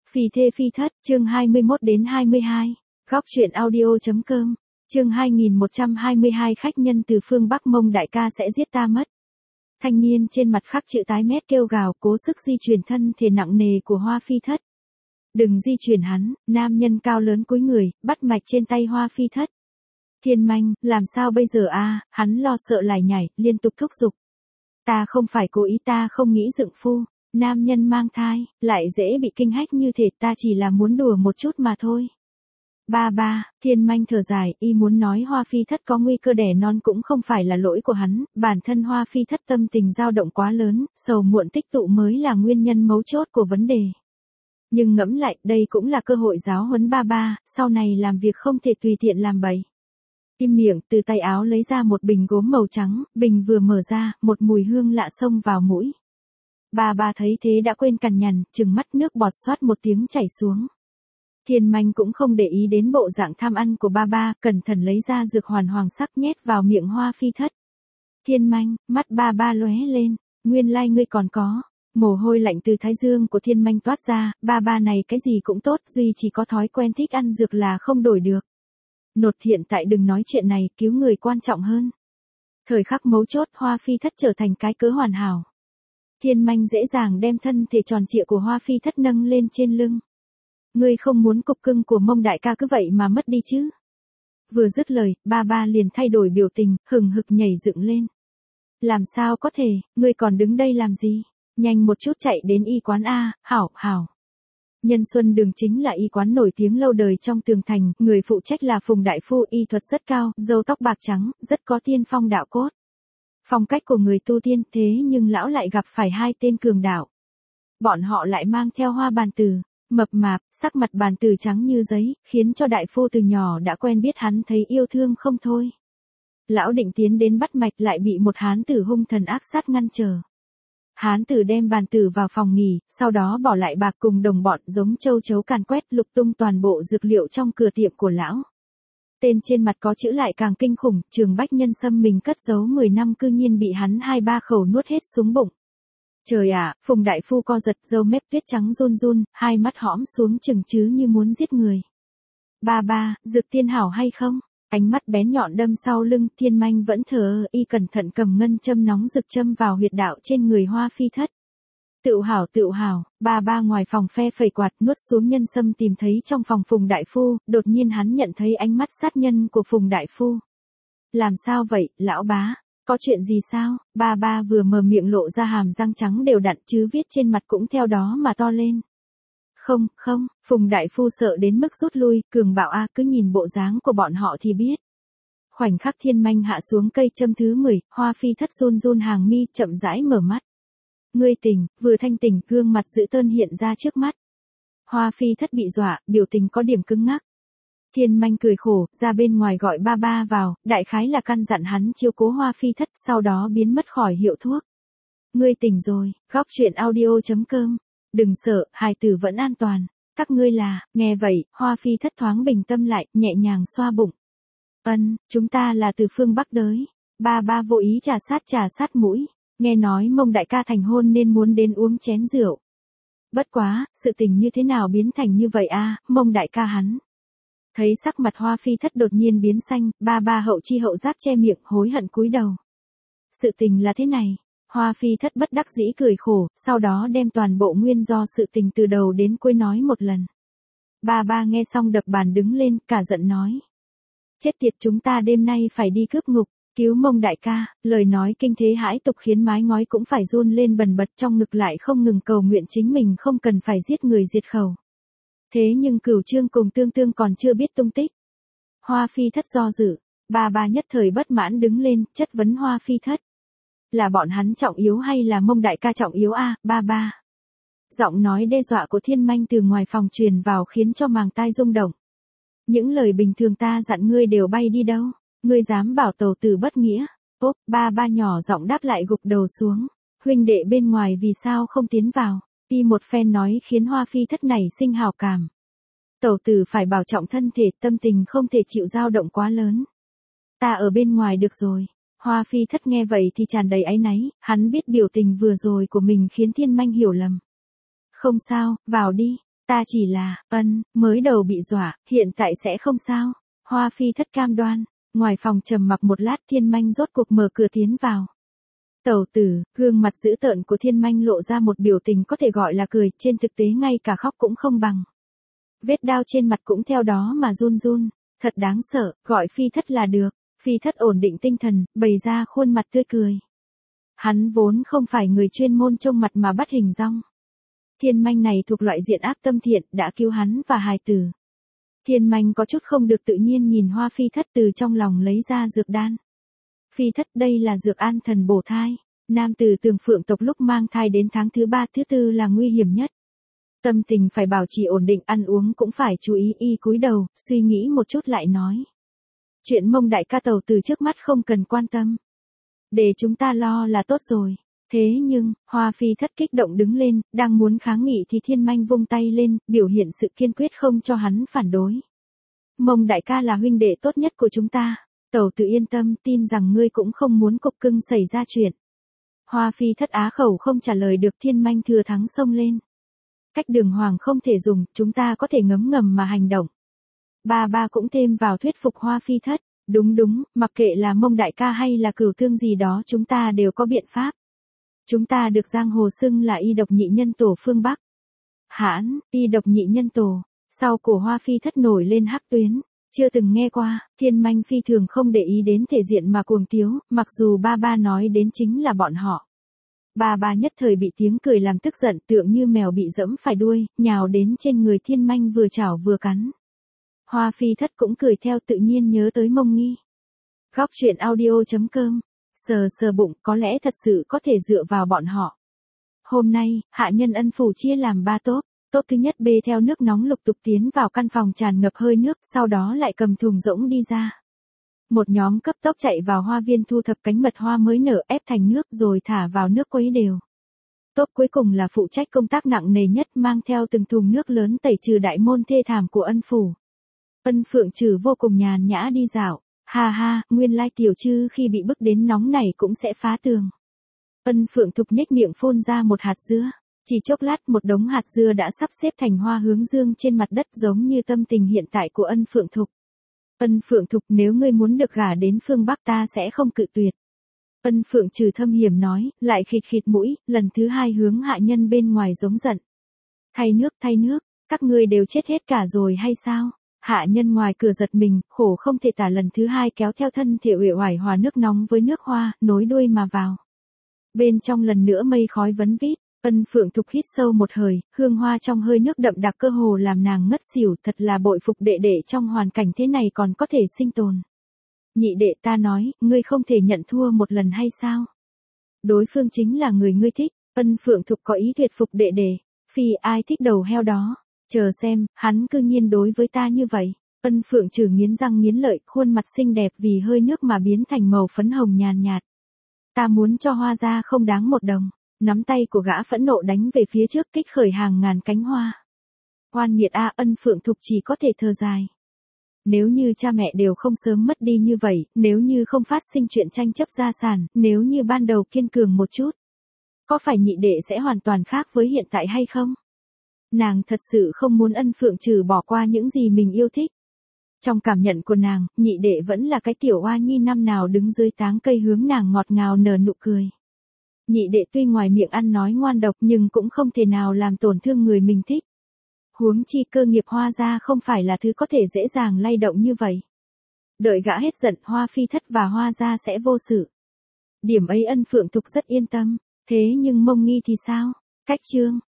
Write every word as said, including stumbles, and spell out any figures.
Phì thê phi thất, chương hai mươi mốt đến hai mươi hai. Góc truyện audio.com. Chương hai nghìn một trăm hai mươi hai. Khách nhân từ phương Bắc Mông đại ca sẽ giết ta mất. Thanh niên trên mặt khắc chữ tái mét kêu gào, cố sức di chuyển thân thể nặng nề của Hoa Phi thất. Đừng di chuyển hắn. Nam nhân cao lớn cúi người, bắt mạch trên tay Hoa Phi thất. Thiên manh, làm sao bây giờ a? Hắn lo sợ lải nhải, liên tục thúc giục. Ta không phải cố ý, ta không nghĩ dựng phu. Nam nhân mang thai, lại dễ bị kinh hách như thế, ta chỉ là muốn đùa một chút mà thôi. Ba ba, thiên manh thở dài, y muốn nói Hoa Phi thất có nguy cơ đẻ non cũng không phải là lỗi của hắn, bản thân Hoa Phi thất tâm tình dao động quá lớn, sầu muộn tích tụ mới là nguyên nhân mấu chốt của vấn đề. Nhưng ngẫm lại, đây cũng là cơ hội giáo huấn ba ba, sau này làm việc không thể tùy tiện làm bậy. Im miệng, từ tay áo lấy ra một bình gốm màu trắng, bình vừa mở ra, một mùi hương lạ xông vào mũi. Ba ba thấy thế đã quên cằn nhằn, trừng mắt nước bọt xoát một tiếng chảy xuống. Thiên manh cũng không để ý đến bộ dạng tham ăn của ba ba, cẩn thận lấy ra dược hoàn hoàng sắc nhét vào miệng Hoa Phi thất. Thiên manh, mắt ba ba lóe lên, nguyên lai ngươi còn có. Mồ hôi lạnh từ thái dương của thiên manh toát ra, ba ba này cái gì cũng tốt, duy chỉ có thói quen thích ăn dược là không đổi được. Nột hiện tại đừng nói chuyện này, cứu người quan trọng hơn. Thời khắc mấu chốt, Hoa Phi thất trở thành cái cớ hoàn hảo. Thiên manh dễ dàng đem thân thể tròn trịa của Hoa Phi thất nâng lên trên lưng. Ngươi không muốn cục cưng của Mông đại ca cứ vậy mà mất đi chứ. Vừa dứt lời, ba ba liền thay đổi biểu tình, hừng hực nhảy dựng lên. Làm sao có thể, ngươi còn đứng đây làm gì? Nhanh một chút chạy đến y quán A, hảo, hảo. Nhân Xuân Đường chính là y quán nổi tiếng lâu đời trong tường thành, người phụ trách là Phùng đại phu, y thuật rất cao, râu tóc bạc trắng, rất có tiên phong đạo cốt. Phong cách của người tu tiên, thế nhưng lão lại gặp phải hai tên cường đạo. Bọn họ lại mang theo Hoa Bàn Tử, mập mạp, sắc mặt bàn tử trắng như giấy, khiến cho đại phu từ nhỏ đã quen biết hắn thấy yêu thương không thôi. Lão định tiến đến bắt mạch lại bị một hán tử hung thần ác sát ngăn trở. Hán tử đem bàn tử vào phòng nghỉ, sau đó bỏ lại bạc cùng đồng bọn giống châu chấu càn quét lục tung toàn bộ dược liệu trong cửa tiệm của lão. Tên trên mặt có chữ lại càng kinh khủng, Trường Bách Nhân Sâm mình cất giấu mười năm cư nhiên bị hắn hai ba khẩu nuốt hết xuống bụng. Trời ạ, Phùng đại phu co giật, râu mép tuyết trắng run run, hai mắt hõm xuống chừng chứ như muốn giết người. Ba ba, dược tiên hảo hay không? Ánh mắt bén nhọn đâm sau lưng, thiên manh vẫn thờ ơ, y cẩn thận cầm ngân châm nóng rực châm vào huyệt đạo trên người Hoa Phi thất. Tự hảo tự hảo, ba ba ngoài phòng phe phẩy quạt nuốt xuống nhân sâm tìm thấy trong phòng Phùng đại phu, đột nhiên hắn nhận thấy ánh mắt sát nhân của Phùng đại phu. Làm sao vậy, lão bá? Có chuyện gì sao? Ba ba vừa mở miệng lộ ra hàm răng trắng đều đặn chứ viết trên mặt cũng theo đó mà to lên. Không, không, Phùng đại phu sợ đến mức rút lui, cường bạo a, cứ nhìn bộ dáng của bọn họ thì biết. Khoảnh khắc thiên manh hạ xuống cây châm thứ mười, Hoa Phi thất run run hàng mi, chậm rãi mở mắt. Ngươi tỉnh, vừa thanh tỉnh, gương mặt dữ tợn hiện ra trước mắt. Hoa Phi thất bị dọa, biểu tình có điểm cứng ngắc. Thiên manh cười khổ, ra bên ngoài gọi ba ba vào, đại khái là căn dặn hắn chiếu cố Hoa Phi thất, sau đó biến mất khỏi hiệu thuốc. Ngươi tỉnh rồi, góc truyện audio.com. Đừng sợ, hài tử vẫn an toàn. Các ngươi là, nghe vậy, Hoa Phi thất thoáng bình tâm lại, nhẹ nhàng xoa bụng. Ân, chúng ta là từ phương Bắc tới. Ba ba vô ý trà sát trà sát mũi. Nghe nói Mông đại ca thành hôn nên muốn đến uống chén rượu. Bất quá, sự tình như thế nào biến thành như vậy a, Mông đại ca hắn. Thấy sắc mặt Hoa Phi thất đột nhiên biến xanh, ba ba hậu chi hậu giác che miệng, hối hận cúi đầu. Sự tình là thế này. Hoa Phi thất bất đắc dĩ cười khổ, sau đó đem toàn bộ nguyên do sự tình từ đầu đến cuối nói một lần. Ba ba nghe xong đập bàn đứng lên, cả giận nói. Chết tiệt, chúng ta đêm nay phải đi cướp ngục, cứu Mông đại ca, lời nói kinh thế hãi tục khiến mái ngói cũng phải run lên bần bật, trong ngực lại không ngừng cầu nguyện chính mình không cần phải giết người diệt khẩu. Thế nhưng Cửu Trương cùng Tương Tương còn chưa biết tung tích. Hoa Phi thất do dự, ba ba nhất thời bất mãn đứng lên, chất vấn Hoa Phi thất. Là bọn hắn trọng yếu hay là Mông đại ca trọng yếu a, ba ba? Giọng nói đe dọa của thiên manh từ ngoài phòng truyền vào khiến cho màng tai rung động. Những lời bình thường ta dặn ngươi đều bay đi đâu, ngươi dám bảo tẩu tử bất nghĩa. Ốp, ba ba nhỏ giọng đáp lại gục đầu xuống. Huynh đệ bên ngoài vì sao không tiến vào? Y một phen nói khiến Hoa Phi thất nảy sinh hào cảm. Tẩu tử phải bảo trọng thân thể, tâm tình không thể chịu dao động quá lớn. Ta ở bên ngoài được rồi. Hoa Phi thất nghe vậy thì tràn đầy áy náy, hắn biết biểu tình vừa rồi của mình khiến thiên manh hiểu lầm. Không sao, vào đi. Ta chỉ là, ân, mới đầu bị dọa, hiện tại sẽ không sao. Hoa phi thất cam đoan. Ngoài phòng trầm mặc một lát Thiên Manh rốt cuộc mở cửa tiến vào. Tẩu tử, gương mặt dữ tợn của Thiên Manh lộ ra một biểu tình có thể gọi là cười, trên thực tế ngay cả khóc cũng không bằng. Vết đao trên mặt cũng theo đó mà run run, thật đáng sợ, gọi phi thất là được. Phi thất ổn định tinh thần, bày ra khuôn mặt tươi cười. Hắn vốn không phải người chuyên môn trông mặt mà bắt hình dong. Thiên Manh này thuộc loại diện ác tâm thiện, đã cứu hắn và hài tử. Thiên Manh có chút không được tự nhiên nhìn Hoa phi thất từ trong lòng lấy ra dược đan. Phi thất, đây là dược an thần bổ thai. Nam tử Tường Phượng tộc lúc mang thai đến tháng thứ ba thứ tư là nguy hiểm nhất. Tâm tình phải bảo trì ổn định, ăn uống cũng phải chú ý. Y cúi đầu, suy nghĩ một chút lại nói. Chuyện Mông đại ca tàu từ trước mắt không cần quan tâm. Để chúng ta lo là tốt rồi. Thế nhưng, Hoa phi thất kích động đứng lên, đang muốn kháng nghị thì Thiên Manh vung tay lên, biểu hiện sự kiên quyết không cho hắn phản đối. Mông đại ca là huynh đệ tốt nhất của chúng ta. Tẩu tự yên tâm, tin rằng ngươi cũng không muốn cục cưng xảy ra chuyện. Hoa phi thất á khẩu không trả lời được, Thiên Manh thừa thắng xông lên. Cách đường hoàng không thể dùng, chúng ta có thể ngấm ngầm mà hành động. Ba ba cũng thêm vào thuyết phục Hoa phi thất. Đúng đúng, mặc kệ là Mông đại ca hay là Cửu Thương gì đó chúng ta đều có biện pháp. Chúng ta được giang hồ xưng là y độc nhị nhân tổ phương Bắc. Hãn, y độc nhị nhân tổ. Sau cổ Hoa phi thất nổi lên hắc tuyến. Chưa từng nghe qua, Thiên Manh phi thường không để ý đến thể diện mà cuồng tiếu, mặc dù ba ba nói đến chính là bọn họ. Ba ba nhất thời bị tiếng cười làm tức giận, tựa như mèo bị dẫm phải đuôi, nhào đến trên người Thiên Manh vừa chảo vừa cắn. Hoa phi thất cũng cười theo, tự nhiên nhớ tới Mông Nghi. Góc truyện audio chấm com. Sờ sờ bụng, có lẽ thật sự có thể dựa vào bọn họ. Hôm nay, hạ nhân ân phủ chia làm ba tốp. Tốp thứ nhất bê theo nước nóng lục tục tiến vào căn phòng tràn ngập hơi nước, sau đó lại cầm thùng rỗng đi ra. Một nhóm cấp tốc chạy vào hoa viên thu thập cánh mật hoa mới nở, ép thành nước rồi thả vào nước quấy đều. Tốp cuối cùng là phụ trách công tác nặng nề nhất, mang theo từng thùng nước lớn tẩy trừ đại môn thê thảm của ân phủ. Ân Phượng Trừ vô cùng nhàn nhã đi dạo. Ha ha, nguyên lai tiểu Trư khi bị bức đến nóng này cũng sẽ phá tường. Ân Phượng Thục nhếch miệng phun ra một hạt dưa. Chỉ chốc lát một đống hạt dưa đã sắp xếp thành hoa hướng dương trên mặt đất, giống như tâm tình hiện tại của Ân Phượng Thục. Ân Phượng Thục, nếu ngươi muốn được gả đến phương Bắc ta sẽ không cự tuyệt. Ân Phượng Trừ thâm hiểm nói, lại khịt khịt mũi, lần thứ hai hướng hạ nhân bên ngoài giống giận. Thay nước thay nước, các ngươi đều chết hết cả rồi hay sao? Hạ nhân ngoài cửa giật mình, khổ không thể tả, lần thứ hai kéo theo thân thể uể oải hòa nước nóng với nước hoa, nối đuôi mà vào. Bên trong lần nữa mây khói vấn vít. Ân Phượng Thục hít sâu một hơi, hương hoa trong hơi nước đậm đặc cơ hồ làm nàng ngất xỉu, thật là bội phục đệ đệ trong hoàn cảnh thế này còn có thể sinh tồn. Nhị đệ, ta nói, ngươi không thể nhận thua một lần hay sao? Đối phương chính là người ngươi thích. Ân Phượng Thục có ý tuyệt phục đệ đệ. Phi, ai thích đầu heo đó? Chờ xem, hắn cư nhiên đối với ta như vậy. Ân Phượng Trừ nghiến răng nghiến lợi, khuôn mặt xinh đẹp vì hơi nước mà biến thành màu phấn hồng nhàn nhạt. Ta muốn cho hoa ra không đáng một đồng. Nắm tay của gã phẫn nộ đánh về phía trước, kích khởi hàng ngàn cánh hoa. Oan nghiệt a, Ân Phượng Thục chỉ có thể thở dài. Nếu như cha mẹ đều không sớm mất đi như vậy, nếu như không phát sinh chuyện tranh chấp gia sản, nếu như ban đầu kiên cường một chút, có phải nhị đệ sẽ hoàn toàn khác với hiện tại hay không? Nàng thật sự không muốn Ân Phượng Trừ bỏ qua những gì mình yêu thích. Trong cảm nhận của nàng, nhị đệ vẫn là cái tiểu oa nhi năm nào đứng dưới táng cây hướng nàng ngọt ngào nở nụ cười. Nhị đệ tuy ngoài miệng ăn nói ngoan độc nhưng cũng không thể nào làm tổn thương người mình thích. Huống chi cơ nghiệp Hoa gia không phải là thứ có thể dễ dàng lay động như vậy. Đợi gã hết giận, Hoa phi thất và Hoa gia sẽ vô sự. Điểm ấy Ân Phượng Thục rất yên tâm. Thế nhưng Mông Nghi thì sao? Cách chương